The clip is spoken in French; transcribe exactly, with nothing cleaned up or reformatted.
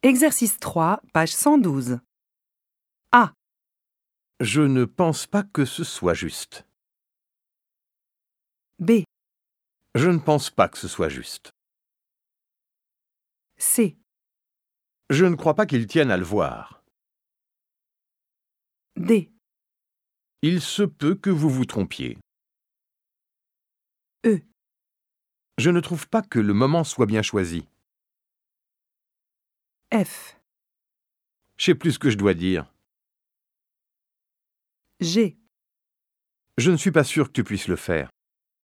Exercice trois, page cent douze. A. Je ne pense pas que ce soit juste. B. Je ne pense pas que ce soit juste. C. Je ne crois pas qu'il tienne à le voir. D. Il se peut que vous vous trompiez. E. Je ne trouve pas que le moment soit bien choisi. F. Je sais plus ce que je dois dire. G. Je ne suis pas sûr que tu puisses le faire.